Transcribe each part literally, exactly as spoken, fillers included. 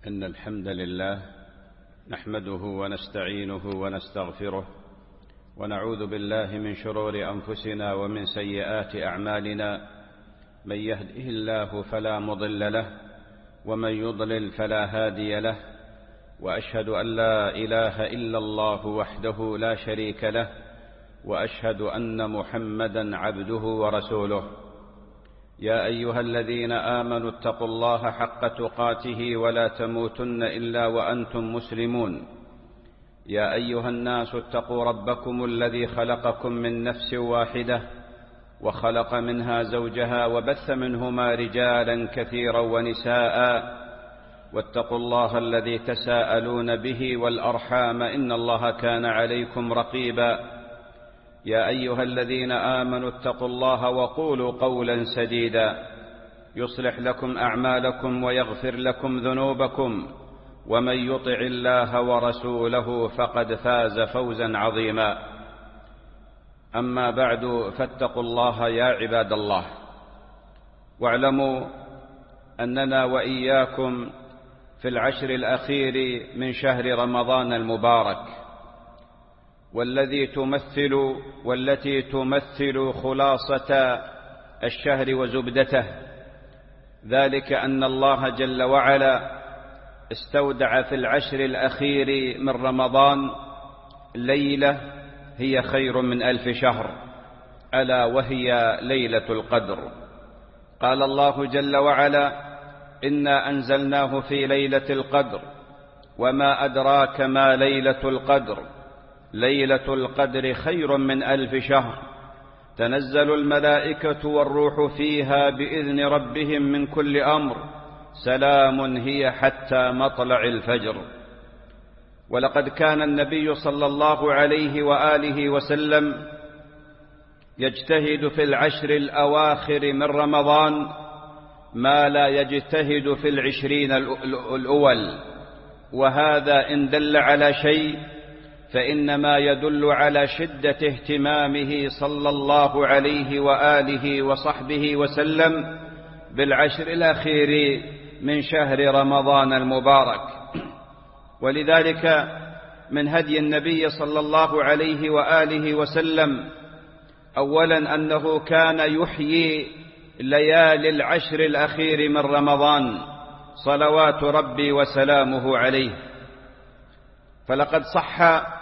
إن الحمد لله نحمده ونستعينه ونستغفره ونعوذ بالله من شرور أنفسنا ومن سيئات أعمالنا. من يهده الله فلا مضل له ومن يضلل فلا هادي له، وأشهد أن لا إله إلا الله وحده لا شريك له، وأشهد أن محمدا عبده ورسوله. يا أيها الذين آمنوا اتقوا الله حق تقاته ولا تموتن إلا وأنتم مسلمون. يا أيها الناس اتقوا ربكم الذي خلقكم من نفس واحدة وخلق منها زوجها وبث منهما رجالا كثيرا ونساء، واتقوا الله الذي تساءلون به والأرحام إن الله كان عليكم رقيبا. يا أيها الذين آمنوا اتقوا الله وقولوا قولا سديدا يصلح لكم أعمالكم ويغفر لكم ذنوبكم، ومن يطع الله ورسوله فقد فاز فوزا عظيما. أما بعد، فاتقوا الله يا عباد الله، واعلموا أننا وإياكم في العشر الأخير من شهر رمضان المبارك، والذي تمثل والتي تمثل خلاصة الشهر وزبدته، ذلك أن الله جل وعلا استودع في العشر الأخير من رمضان ليلة هي خير من ألف شهر، ألا وهي ليلة القدر. قال الله جل وعلا: إنا أنزلناه في ليلة القدر وما أدراك ما ليلة القدر، ليلة القدر خير من ألف شهر، تنزل الملائكة والروح فيها بإذن ربهم من كل أمر، سلام هي حتى مطلع الفجر. ولقد كان النبي صلى الله عليه وآله وسلم يجتهد في العشر الأواخر من رمضان ما لا يجتهد في العشرين الأول، وهذا إن دل على شيء فإنما يدل على شدة اهتمامه صلى الله عليه وآله وصحبه وسلم بالعشر الأخير من شهر رمضان المبارك. ولذلك من هدي النبي صلى الله عليه وآله وسلم أولا أنه كان يحيي ليالي العشر الأخير من رمضان صلوات ربي وسلامه عليه. فلقد صح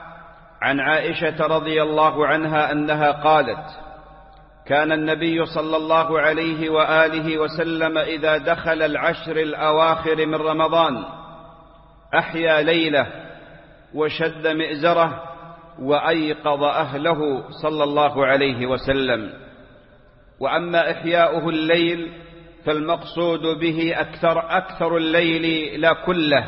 عن عائشة رضي الله عنها أنها قالت: كان النبي صلى الله عليه وآله وسلم إذا دخل العشر الأواخر من رمضان أحيا ليلة وشد مئزره وأيقظ أهله صلى الله عليه وسلم. وأما إحياؤه الليل فالمقصود به أكثر أكثر الليل لا كله،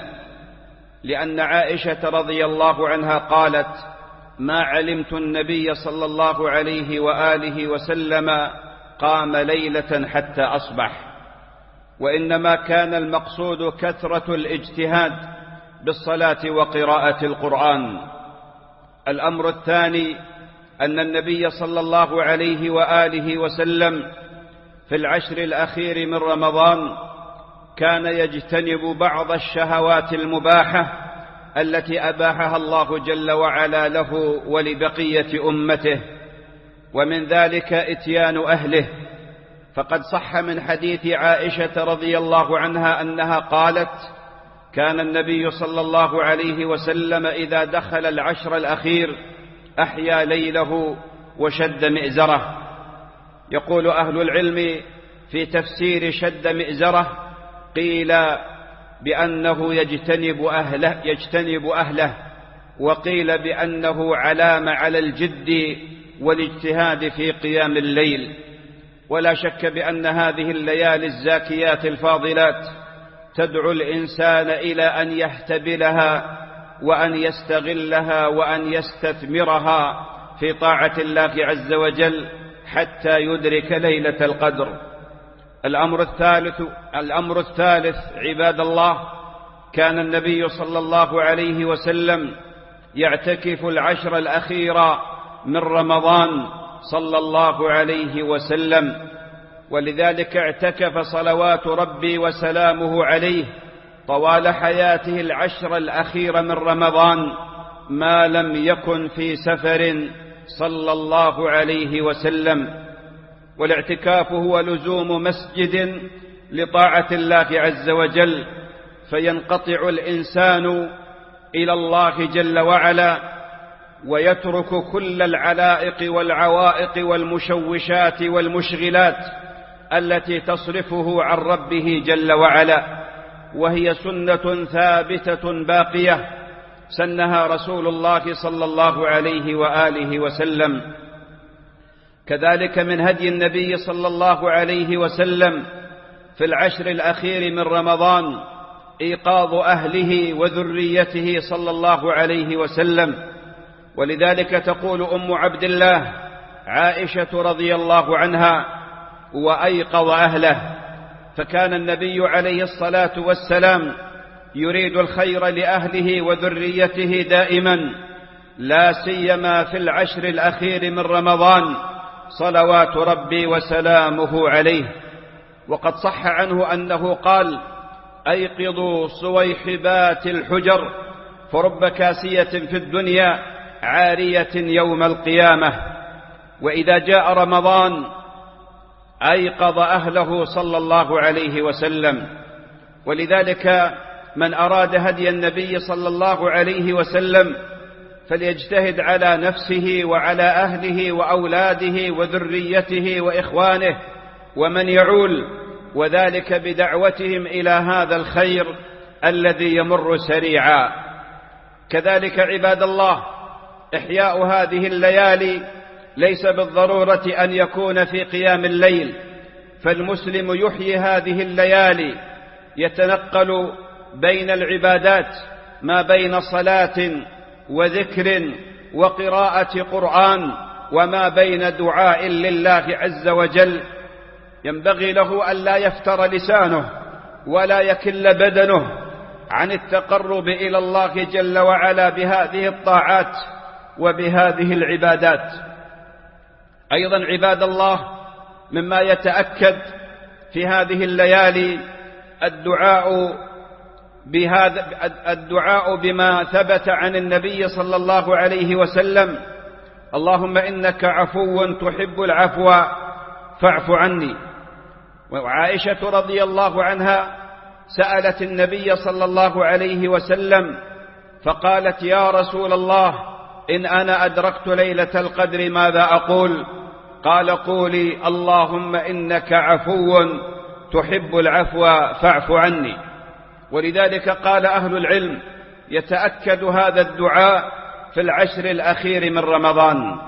لأن عائشة رضي الله عنها قالت: ما علمت النبي صلى الله عليه وآله وسلم قام ليلة حتى أصبح، وإنما كان المقصود كثرة الاجتهاد بالصلاة وقراءة القرآن. الأمر الثاني أن النبي صلى الله عليه وآله وسلم في العشر الأخير من رمضان كان يجتنب بعض الشهوات المباحة التي أباحها الله جل وعلا له ولبقية أمته، ومن ذلك إتيان أهله. فقد صح من حديث عائشة رضي الله عنها أنها قالت: كان النبي صلى الله عليه وسلم إذا دخل العشر الأخير أحيا ليله وشد مئزره. يقول أهل العلم في تفسير شد مئزره: قيل بأنه يجتنب أهله, يجتنب أهله وقيل بأنه علامة على الجد والاجتهاد في قيام الليل. ولا شك بأن هذه الليالي الزاكيات الفاضلات تدعو الإنسان إلى أن يحتبلها وأن يستغلها وأن يستثمرها في طاعة الله عز وجل حتى يدرك ليلة القدر. الأمر الثالث الأمر الثالث عباد الله، كان النبي صلى الله عليه وسلم يعتكف العشر الأخير من رمضان صلى الله عليه وسلم، ولذلك اعتكف صلوات ربي وسلامه عليه طوال حياته العشر الأخير من رمضان ما لم يكن في سفر صلى الله عليه وسلم. والاعتكاف هو لزوم مسجد لطاعة الله عز وجل، فينقطع الإنسان إلى الله جل وعلا ويترك كل العلائق والعوائق والمشوشات والمشغلات التي تصرفه عن ربه جل وعلا، وهي سنة ثابتة باقية سنها رسول الله صلى الله عليه وآله وسلم. كذلك من هدي النبي صلى الله عليه وسلم في العشر الأخير من رمضان إيقاظ أهله وذريته صلى الله عليه وسلم. ولذلك تقول أم عبد الله عائشة رضي الله عنها: وأيقظ أهله. فكان النبي عليه الصلاة والسلام يريد الخير لأهله وذريته دائما، لا سيما في العشر الأخير من رمضان صلوات ربي وسلامه عليه. وقد صح عنه أنه قال: أيقظوا صويحبات الحجر، فرب كاسية في الدنيا عارية يوم القيامة. وإذا جاء رمضان أيقظ أهله صلى الله عليه وسلم. ولذلك من أراد هدي النبي صلى الله عليه وسلم فليجتهد على نفسه وعلى أهله وأولاده وذريته وإخوانه ومن يعول، وذلك بدعوتهم إلى هذا الخير الذي يمر سريعا. كذلك عباد الله، إحياء هذه الليالي ليس بالضرورة أن يكون في قيام الليل، فالمسلم يحيي هذه الليالي يتنقل بين العبادات ما بين صلاة وذكر وقراءة قرآن وما بين دعاء لله عز وجل. ينبغي له أن لا يفتر لسانه ولا يكل بدنه عن التقرب إلى الله جل وعلا بهذه الطاعات وبهذه العبادات. أيضا عباد الله، مما يتأكد في هذه الليالي الدعاء بهذا الدعاء بما ثبت عن النبي صلى الله عليه وسلم: اللهم إنك عفو تحب العفو فاعف عني. وعائشة رضي الله عنها سألت النبي صلى الله عليه وسلم فقالت: يا رسول الله، إن أنا أدركت ليلة القدر ماذا أقول؟ قال: قولي اللهم إنك عفو تحب العفو فاعف عني. ولذلك قال أهل العلم: يتأكد هذا الدعاء في العشر الأخير من رمضان.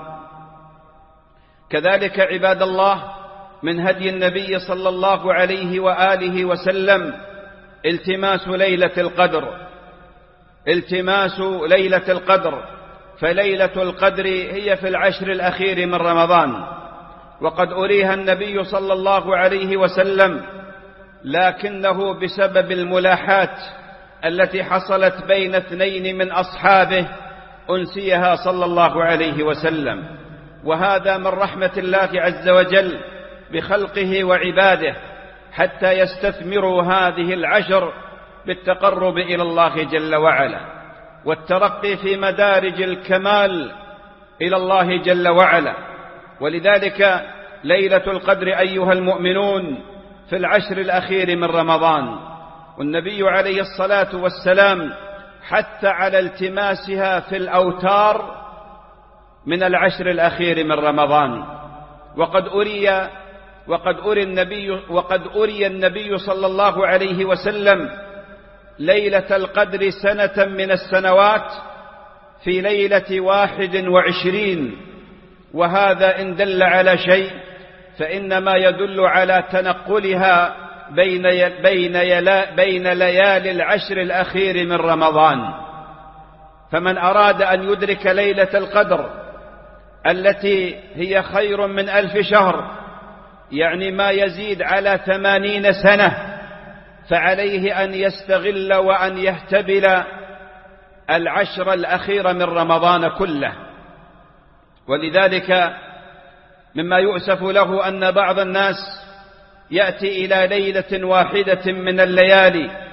كذلك عباد الله، من هدي النبي صلى الله عليه وآله وسلم التماس ليلة القدر التماس ليلة القدر فليلة القدر هي في العشر الأخير من رمضان، وقد أريها النبي صلى الله عليه وسلم، لكنه بسبب الملاحات التي حصلت بين اثنين من أصحابه أنسيها صلى الله عليه وسلم. وهذا من رحمة الله عز وجل بخلقه وعباده، حتى يستثمروا هذه العشر بالتقرب إلى الله جل وعلا والترقي في مدارج الكمال إلى الله جل وعلا. ولذلك ليلة القدر أيها المؤمنون في العشر الأخير من رمضان، والنبي عليه الصلاة والسلام حث على التماسها في الأوتار من العشر الأخير من رمضان. وقد أري وقد أري النبي وقد أري النبي صلى الله عليه وسلم ليلة القدر سنة من السنوات في ليلة واحد وعشرين، وهذا إن دل على شيء فإنما يدل على تنقلها بين بين بين ليالي العشر الأخير من رمضان. فمن أراد أن يدرك ليلة القدر التي هي خير من ألف شهر، يعني ما يزيد على ثمانين سنة، فعليه أن يستغل وأن يهتبل العشر الأخير من رمضان كله. ولذلك مما يؤسف له أن بعض الناس يأتي إلى ليلة واحدة من الليالي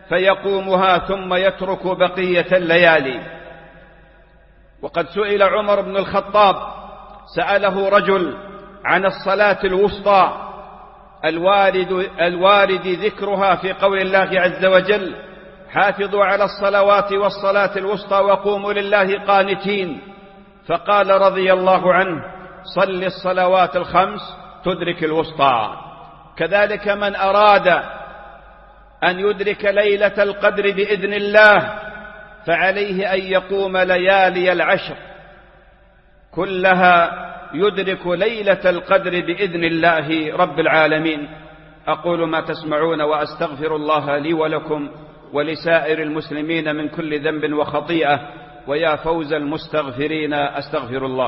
فيقومها ثم يترك بقية الليالي. وقد سئل عمر بن الخطاب، سأله رجل عن الصلاة الوسطى الوارد, الوارد ذكرها في قول الله عز وجل: حافظوا على الصلوات والصلاة الوسطى وقوموا لله قانتين. فقال رضي الله عنه: صل الصلوات الخمس تدرك الوسطى. كذلك من أراد أن يدرك ليلة القدر بإذن الله فعليه أن يقوم ليالي العشر كلها يدرك ليلة القدر بإذن الله رب العالمين. أقول ما تسمعون وأستغفر الله لي ولكم ولسائر المسلمين من كل ذنب وخطيئة، ويا فوز المستغفرين أستغفر الله.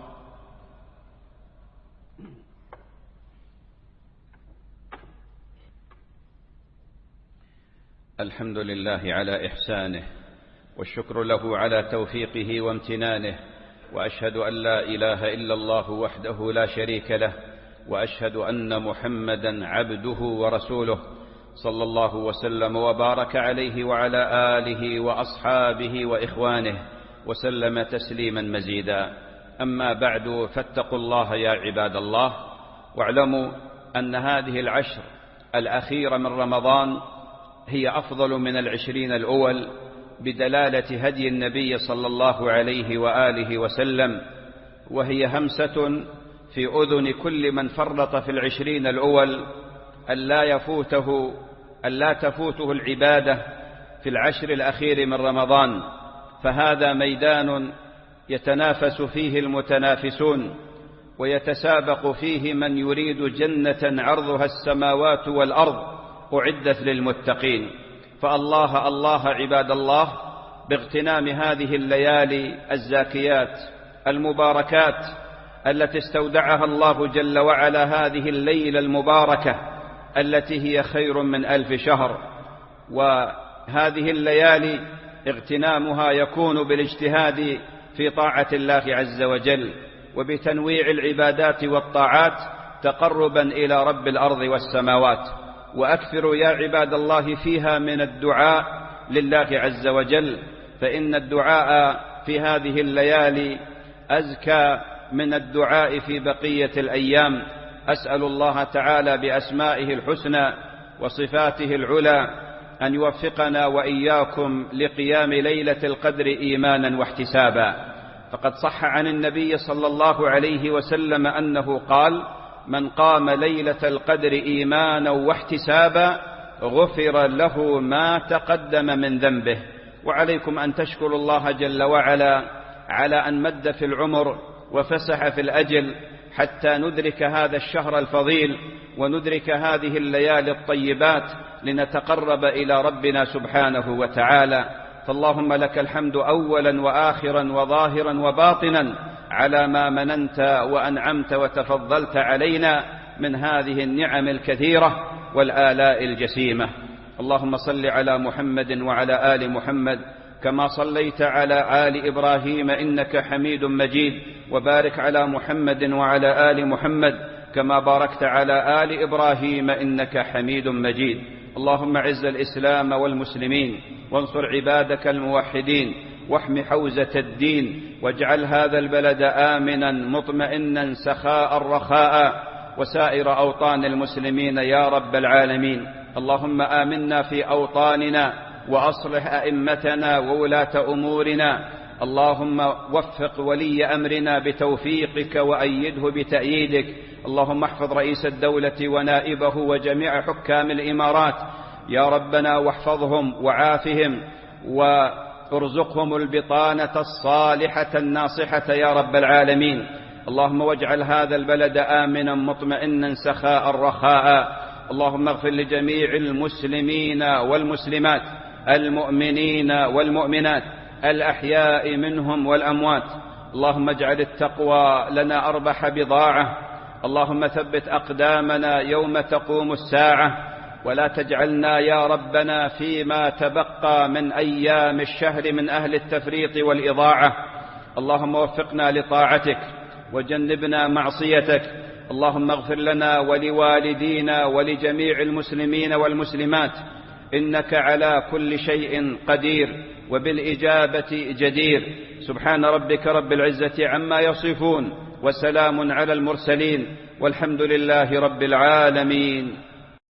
الحمد لله على إحسانه، والشكر له على توفيقه وامتنانه، وأشهد أن لا إله إلا الله وحده لا شريك له، وأشهد أن محمدا عبده ورسوله، صلى الله وسلم وبارك عليه وعلى آله وأصحابه وإخوانه وسلم تسليما مزيدا. أما بعد، فاتقوا الله يا عباد الله، واعلموا أن هذه العشر الأخيرة من رمضان هي أفضل من العشرين الأول بدلالة هدي النبي صلى الله عليه وآله وسلم، وهي همسة في أذن كل من فرط في العشرين الأول ألا يفوته ألا تفوته العبادة في العشر الأخير من رمضان، فهذا ميدان يتنافس فيه المتنافسون، ويتسابق فيه من يريد جنة عرضها السماوات والأرض أعدت للمتقين. فالله الله عباد الله باغتنام هذه الليالي الزاكيات المباركات التي استودعها الله جل وعلا هذه الليلة المباركة التي هي خير من ألف شهر. وهذه الليالي اغتنامها يكون بالاجتهاد في طاعة الله عز وجل، وبتنويع العبادات والطاعات تقربا إلى رب الأرض والسماوات. وأكثروا يا عباد الله فيها من الدعاء لله عز وجل، فإن الدعاء في هذه الليالي أزكى من الدعاء في بقية الأيام. أسأل الله تعالى بأسمائه الحسنى وصفاته العلى أن يوفقنا وإياكم لقيام ليلة القدر إيمانا واحتسابا. فقد صح عن النبي صلى الله عليه وسلم أنه قال: من قام ليلة القدر إيمانا واحتسابا غفر له ما تقدم من ذنبه. وعليكم أن تشكروا الله جل وعلا على أن مد في العمر وفسح في الأجل حتى ندرك هذا الشهر الفضيل وندرك هذه الليالي الطيبات لنتقرب إلى ربنا سبحانه وتعالى. فاللهم لك الحمد أولا وآخرا وظاهرا وباطنا على ما مننت وأنعمت وتفضلت علينا من هذه النعم الكثيرة والآلاء الجسيمة. اللهم صل على محمد وعلى آل محمد كما صليت على آل إبراهيم إنك حميد مجيد، وبارك على محمد وعلى آل محمد كما باركت على آل إبراهيم إنك حميد مجيد. اللهم عز الإسلام والمسلمين، وانصر عبادك الموحدين، واحم حوزة الدين، واجعل هذا البلد آمنا مطمئنا سخاء رخاء، وسائر أوطان المسلمين يا رب العالمين. اللهم آمنا في أوطاننا، وأصلح أئمتنا وولاة أمورنا. اللهم وفق ولي أمرنا بتوفيقك وأيده بتأييدك. اللهم احفظ رئيس الدولة ونائبه وجميع حكام الإمارات يا ربنا، واحفظهم وعافهم وارزقهم البطانة الصالحة الناصحة يا رب العالمين. اللهم واجعل هذا البلد آمنا مطمئنا سخاء رخاء. اللهم اغفر لجميع المسلمين والمسلمات، المؤمنين والمؤمنات، الأحياء منهم والأموات. اللهم اجعل التقوى لنا أربح بضاعة. اللهم ثبت أقدامنا يوم تقوم الساعة، ولا تجعلنا يا ربنا فيما تبقى من أيام الشهر من أهل التفريط والإضاعة. اللهم وفقنا لطاعتك وجنبنا معصيتك. اللهم اغفر لنا ولوالدينا ولجميع المسلمين والمسلمات إنك على كل شيء قدير وبالإجابة جدير. سبحان ربك رب العزة عما يصفون، وسلام على المرسلين، والحمد لله رب العالمين.